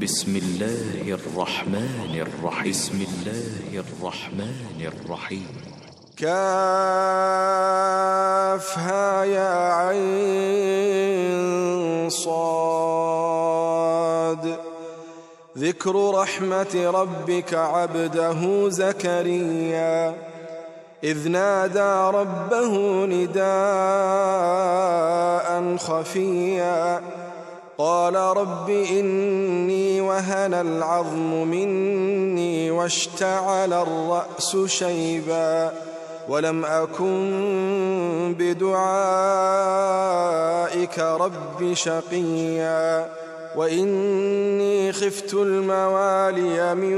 بسم الله الرحمن الرحيم. كافها يا عين صاد. ذكر رحمة ربك عبده زكريا إذ نادى ربه نداء خفيا قال رب إني وهن العظم مني واشتعل الرأس شيبا ولم أكن بدعائك رب شقيا وإني خفت الموالي من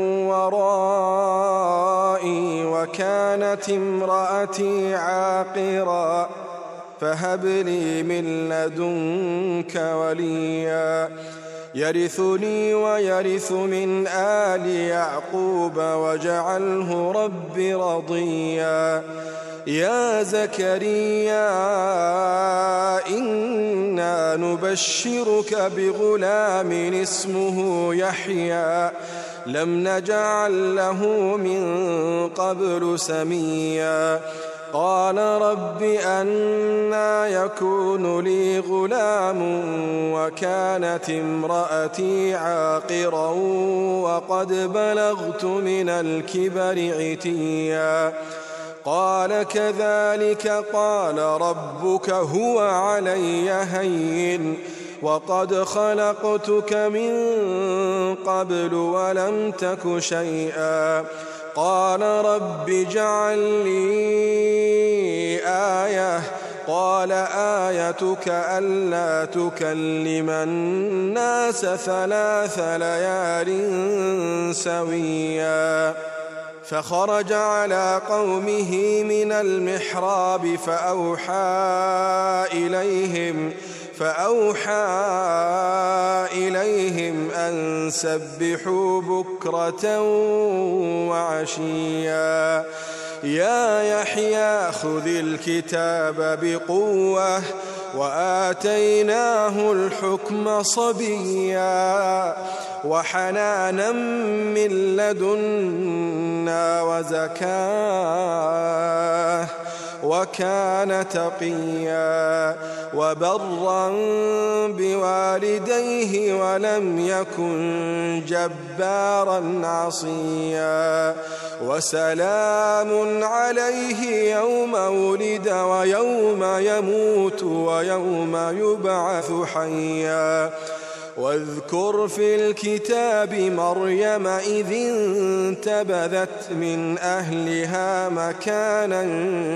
ورائي وكانت امرأتي عاقرا فهب لي من لدنك وليا يرثني ويرث من آل يعقوب واجعله رب رضيا يا زكريا إنا نبشرك بغلام اسمه يحيى لم نجعل له من قبل سميا قال رب أنى يكون لي غلام وكانت امرأتي عاقرا وقد بلغت من الكبر عتيا قال كذلك قال ربك هو علي هين وقد خلقتك من قبل ولم تك شيئا قال رب اجعل لي آية قال آيتك ألا تكلم الناس 3 ليال سويا فخرج على قومه من المحراب فأوحى إليهم أن سبحوا بكرة وعشيا يا يحيى خذ الكتاب بقوة وآتيناه الحكم صبيا وحنانا من لدنا وزكاة وكان تقيا وبرا بوالديه ولم يكن جبارا عصيا وسلام عليه يوم ولد ويوم يموت ويوم يبعث حيا واذكر في الكتاب مريم إذ انتبذت من أهلها مكانا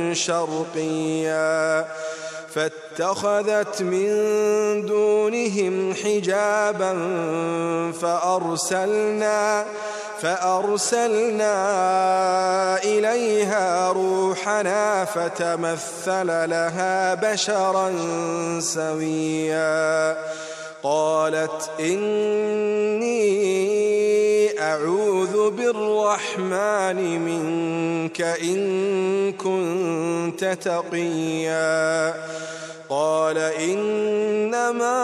شرقيا فاتخذت من دونهم حجابا فأرسلنا إليها روحنا فتمثل لها بشرا سويا قالت إني أعوذ بالرحمن منك إن كنت تقيا قال إنما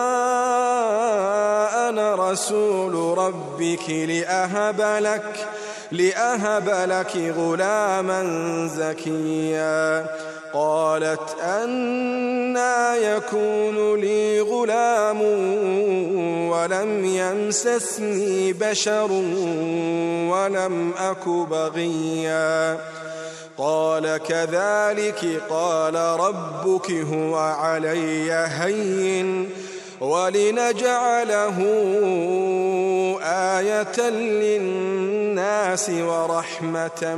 أنا رسول ربك لأهب لك غلاما زكيا قالت أنى يكون لي غلام ولم يمسسني بشر ولم أك بغيا قال كذلك قال ربك هو علي هين ولنجعله آية للناس ورحمة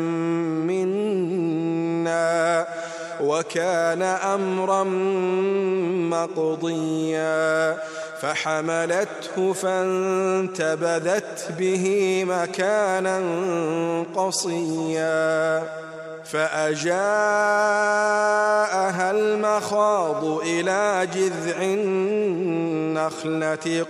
منا وكان أمرا مقضيا فحملته فانتبذت به مكانا قصيا فأجاءها المخاض إلى جذع النخلة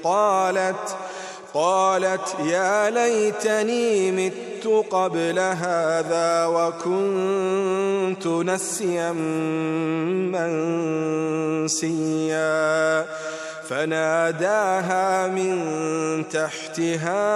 قالت يا ليتني مت قبل هذا وكنت نسيا منسيا فناداها من تحتها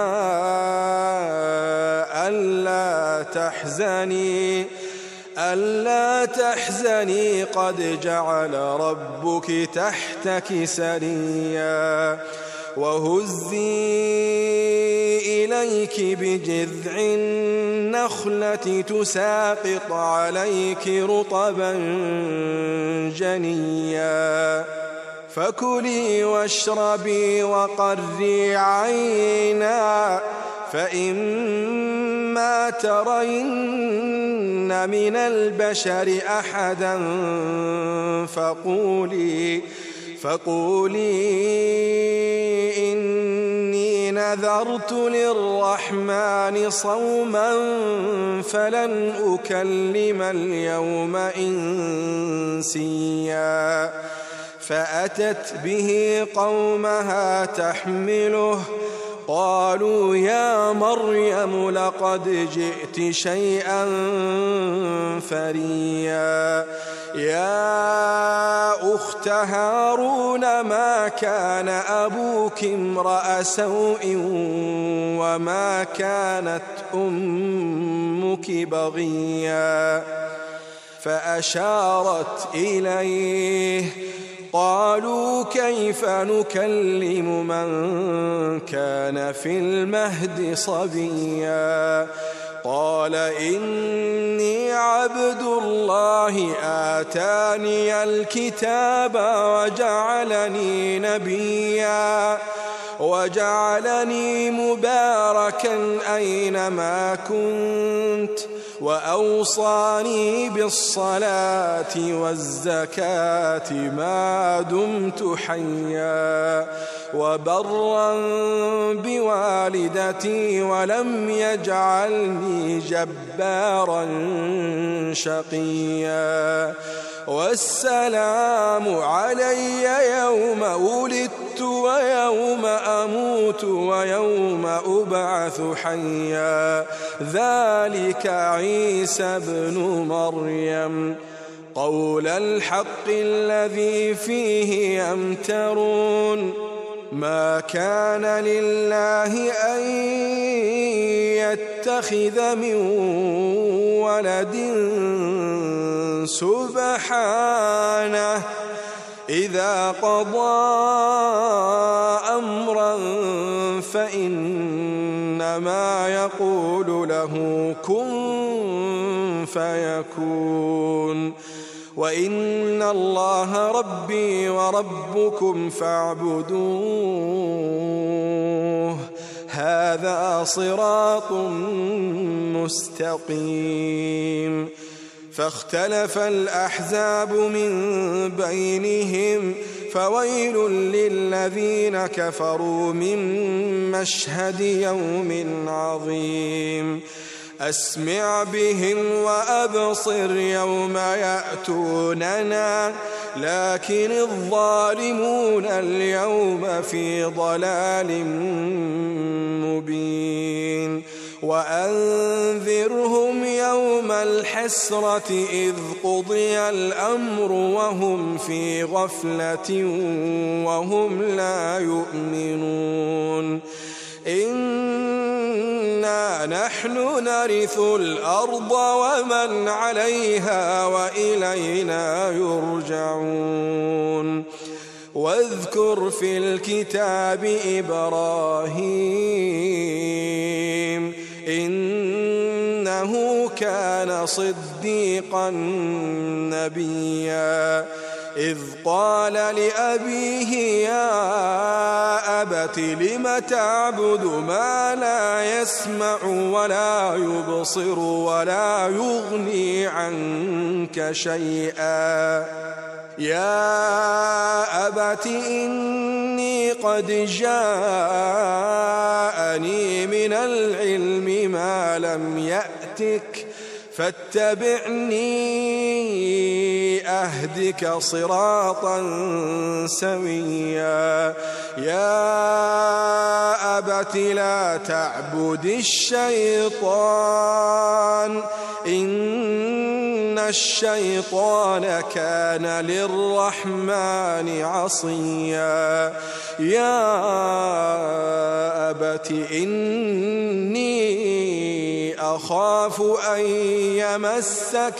ألا تحزني قد جعل ربك تحتك سريا وهزي إليك بجذع النخلة تساقط عليك رطبا جنيا فكلي واشربي وقري عينا فإما ترين من البشر أحدا فقولي إني نذرت للرحمن صوما فلن أكلم اليوم إنسيا فأتت به قومها تحمله قالوا يا مريم لقد جئت شيئا فريا يا أخت هارون ما كان أبوك امرأ سوء وما كانت أمك بغيا فأشارت إليه قالوا كيف نكلم من كان في المهد صبيا قال إني عبد الله آتاني الكتاب وجعلني نبيا وجعلني مباركا أينما كنت وأوصاني بالصلاة والزكاة ما دمت حيا وبرا بوالدتي ولم يجعلني جبارا شقيا والسلام علي يوم ولدت ويوم أموت ويوم أبعث حيا ذلك عيسى ابن مريم قول الحق الذي فيه يمترون ما كان لله أن يتخذ من ولد سبحانه إذا قضى أمرا فإنما يقول له كن فيكون وإن الله ربي وربكم فاعبدوه هذا صراط مستقيم فاختلف الأحزاب من بينهم فويل للذين كفروا من مشهد يوم عظيم أسمع بهم وأبصر يوم يأتوننا لكن الظالمون اليوم في ضلال مبين وأنذرهم يوم الحسرة إذ قضي الأمر وهم في غفلة وهم لا يؤمنون إنا نحن نرث الأرض ومن عليها وإلينا يرجعون واذكر في الكتاب إبراهيم إنه كان صديقا نبيا إذ قال لأبيه يا أبت لم تعبد ما لا يسمع ولا يبصر ولا يغني عنك شيئا يا أبت إني قد جاءني من العلم ما لم يأتك فاتبعني أهدك صراطا سويا يا أبت لا تعبد الشيطان إن الشيطان كان للرحمن عصيا يا أبت إني أخاف أن يمسك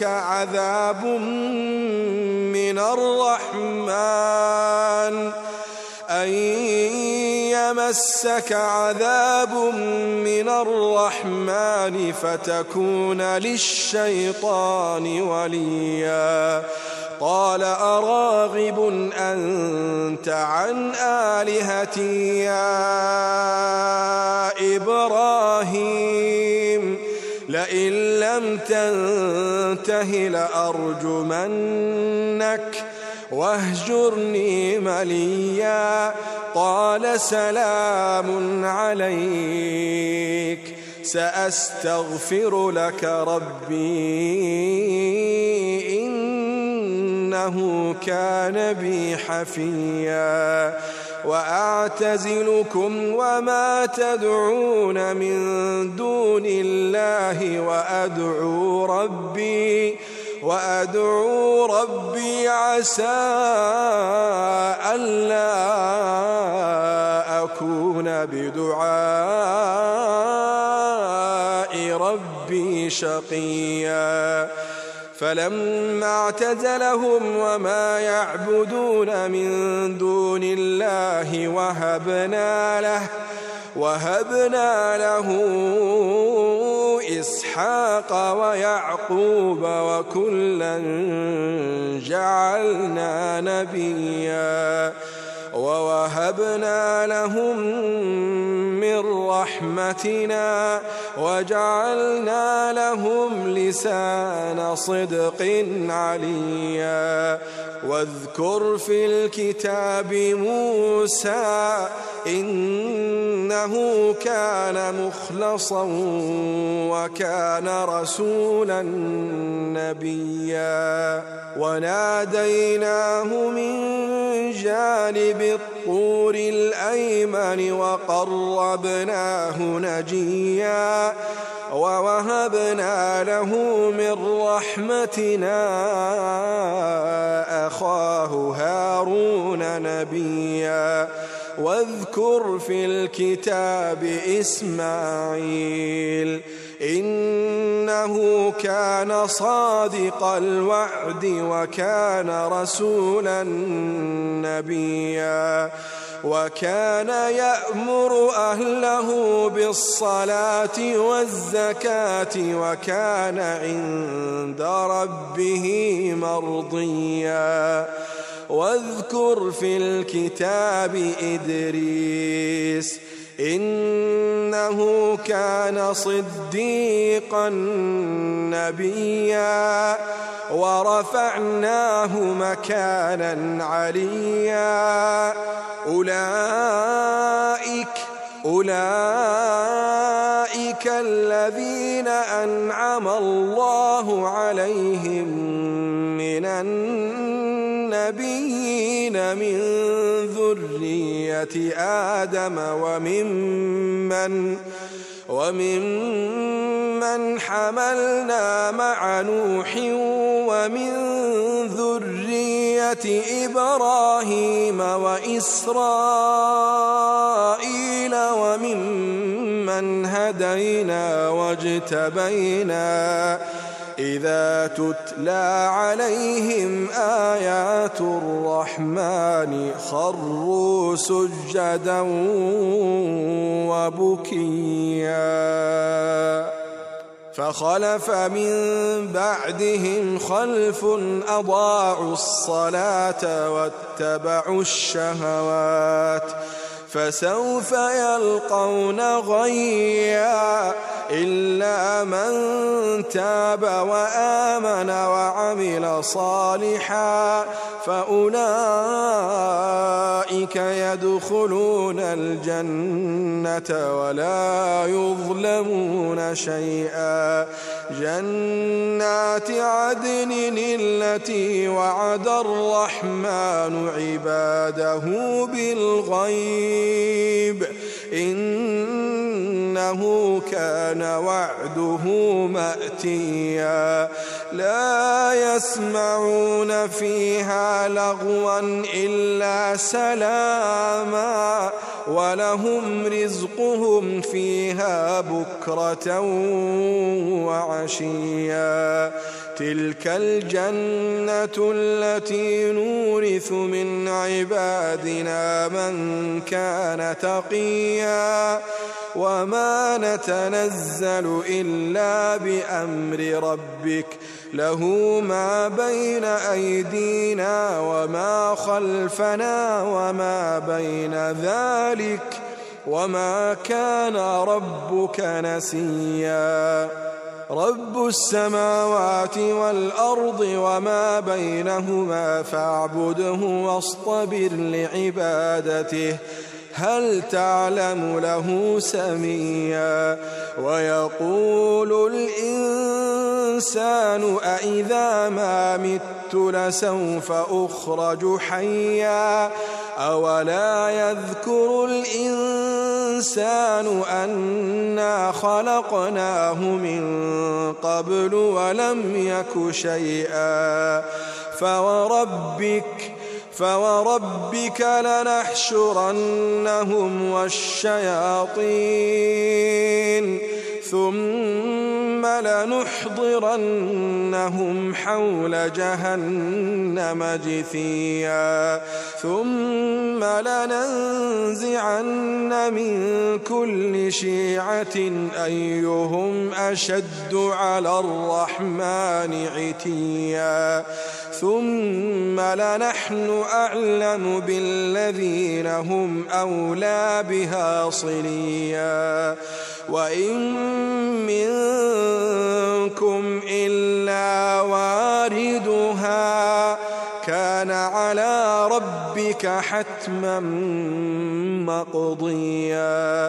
عذاب من الرحمن فتكون للشيطان وليا قال أراغب أنت عن آلهتي يا إبراهيم لئن لم تنته لأرجمنك واهجرني مليا قال سلام عليك سأستغفر لك ربي إنه كان بي حفيا وأعتزلكم وما تدعون من دون الله وأدعو ربي عسى ألا أكون بدعاء ربي شقيا فلما اعتزلهم وما يعبدون من دون الله وهبنا له إسحاق ويعقوب وكلا جعلنا نبيا ووهبنا لهم من رحمتنا وجعلنا لهم لسان صدق عليا واذكر في الكتاب موسى إنه كان مخلصا وكان رسولا نبيا وناديناه من جانب الطور الأيمن وقربناه نجيا ووهبنا له من رحمتنا أخاه هارون نبيا واذكر في الكتاب إسماعيل إنه كان صادق الوعد وكان رسولا نبيا وكان يأمر أهله بالصلاة والزكاة وكان عند ربه مرضيا واذكر في الكتاب إدريس إنه كان صديقا نبيا ورفعناه مكانا عليا أولئك الذين أنعم الله عليهم من النبيين من ذرية آدم وممن حملنا مع نوح ومن ذرية إبراهيم وإسرائيل وممن هدينا واجتبينا إذا تتلى عليهم آيات الرحمن خروا سجدا وبكيا فخلف من بعدهم خلف أضاعوا الصلاة واتبعوا الشهوات فسوف يلقون غيا إلا من تاب وآمن وعمل صالحا فأولئك يدخلون الجنة ولا يظلمون شيئا جنات عدن التي وعد الرحمن عباده بالغيب إنه إنه كان وعده مأتيا لا يسمعون فيها لغوا إلا سلاما ولهم رزقهم فيها بكرة وعشيا تلك الجنة التي نورث من عبادنا من كان تقيا وما نتنزل إلا بأمر ربك له ما بين أيدينا وما خلفنا وما بين ذلك وما كان ربك نسيا رب السماوات والأرض وما بينهما فاعبده واصطبر لعبادته هل تعلم له سميا ويقول الإنسان أإذا ما مت لسوف أخرج حيا أولا يذكر الإنسان أنا خلقناه من قبل ولم يك شيئا فوربك لنحشرنهم والشياطين ثم لنحضرنهم حول جهنم جثيا ثم لننزعن من كل شيعة أيهم أشد على الرحمن عتيا ثم لنحن أعلم بالذين هم أولى بها صليا وإن منكم إلا واردها كان على ربك حتما مقضيا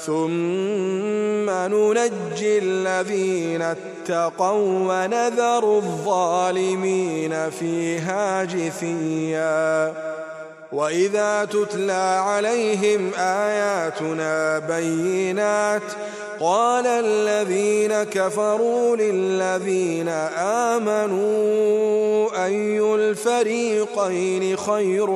ثم ننجي الذين اتقوا ونذر الظالمين فيها جثيا وإذا تتلى عليهم آياتنا بينات قال الذين كفروا للذين آمنوا أي الفريقين خير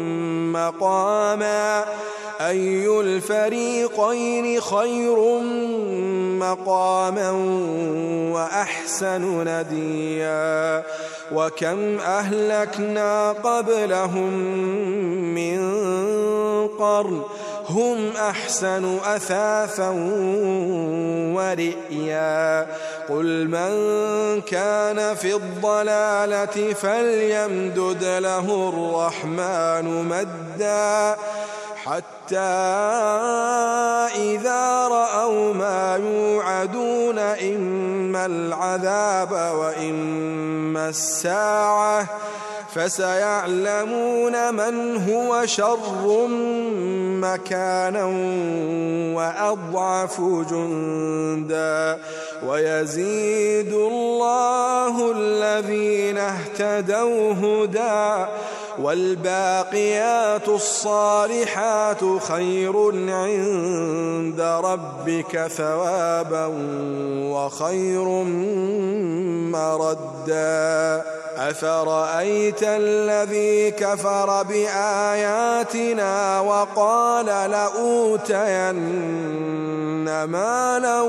مقاما وأحسن نديا وكم أهلكنا قبلهم من قرن هم أحسن أثاثا ورئيا قل من كان في الضلالة فليمدد له الرحمن مدا حتى إذا رأوا ما يوعدون إما العذاب وإما الساعة فسيعلمون من هو شر مكانا وأضعف جندا ويزيد الله الذين اهتدوا هدى والباقيات الصالحات خير عند ربك ثوابا وخير مردا أفرأيت الذي كفر بآياتنا وقال لأوتين مالا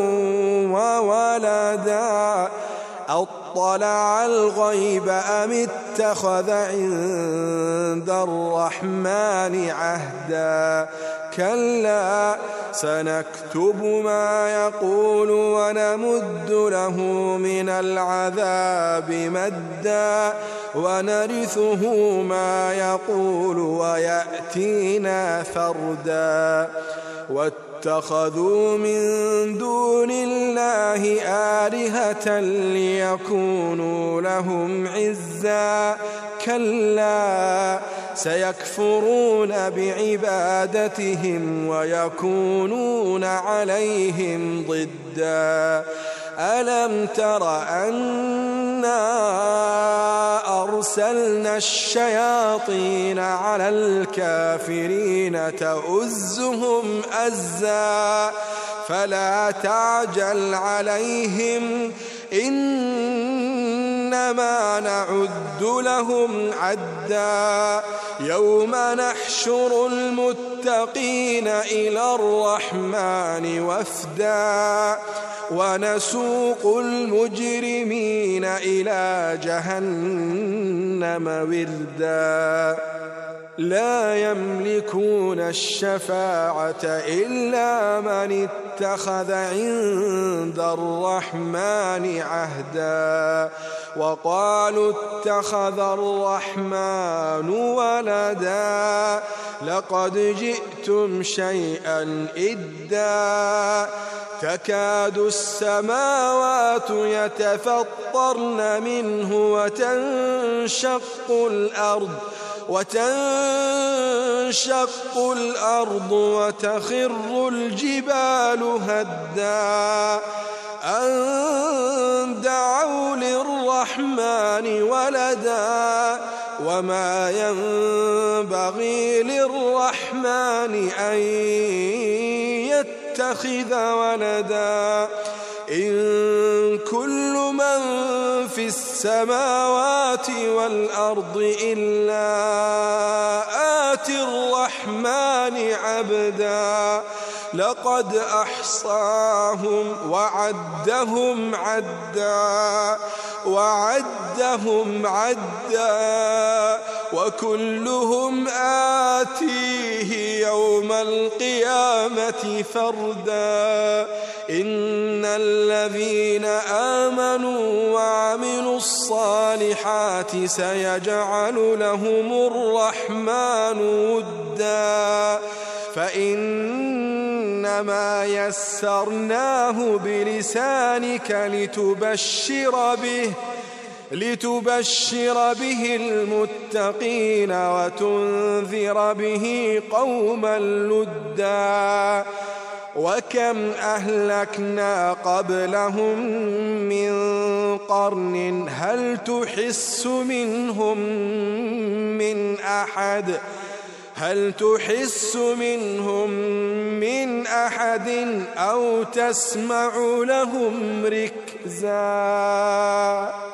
وولدا أطلع الغيب أم اتخذ عند الرحمن عهدا كلا سنكتب ما يقول ونمد له من العذاب مدا ونرثه ما يقول ويأتينا فردا واتخذوا من دون الله آلهة ليكونوا لهم عزا كلا سيكفرون بعبادتهم ويكونون عليهم ضدا ألم تر أنا أرسلنا الشياطين على الكافرين تؤزهم أزا فلا تعجل عليهم إنما نعد لهم عدا يوم نحشر المتقين إلى الرحمن وفدا ونسوق المجرمين إلى جهنم وردا لا يملكون الشفاعة إلا من اتخذ عند الرحمن عهدا وقالوا اتخذ الرحمن ولدا لقد جئتم شيئا إدا تكاد السماوات يتفطرن منه وتنشق الأرض وتخر الجبال هدا أن دعوا للرحمن ولدا وما ينبغي للرحمن أن يتخذ ولدا إن كل من في السماوات والأرض إلا آتي الرحمن عبدا لقد أحصاهم وعدهم عدا وكلهم آتيه يوم القيامة فردا إن الذين آمنوا وعملوا الصالحات سيجعل لهم الرحمن ودا فإنما يسرناه بلسانك لتبشر به المتقين وتنذر به قوما لدا وكم أهلكنا قبلهم من قرن هل تحس منهم من أحد أو تسمع لهم ركزا